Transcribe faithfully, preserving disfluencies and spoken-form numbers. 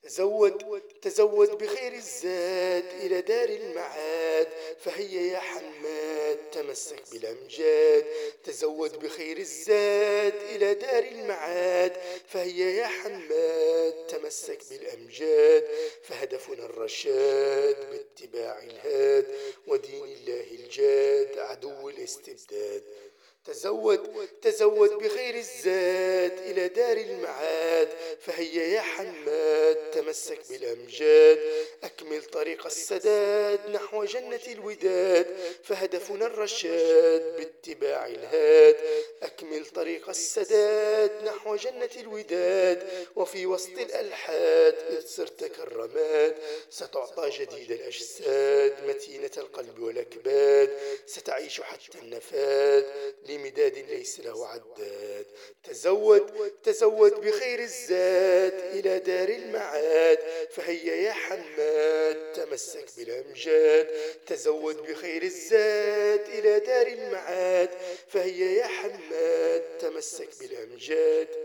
تزود تزود بخير الزاد إلى دار المعاد، فهيا يا حماد تمسك بالأمجاد. تزود بخير الزاد إلى دار المعاد، فهيا يا حماد تمسك بالأمجاد. فهدفنا الرشاد باتباع الهاد، ودين الله الجاد عدو الاستبداد. تزود تزود بخير الزاد إلى دار المعاد، فهيا يا حماد تمسك بالأمجاد. أكمل طريق السداد نحو جنة الوداد، فهدفنا الرشاد باتباع الهاد. أكمل طريق السداد نحو جنة الوداد، وفي وسط الألحاد إذ صرت كالرماد. ستعطى جديد الأجساد متينة القلب والأكباد، ستعيش حتى النفاد لمداد ليس له عداد. تزود تزود بخير الزاد إلى دار المعاد، فهيا يا حماد تمسك بالأمجاد. تزود بخير الزاد إلى دار المعاد، فهيا يا حماد تمسك بالأمجاد.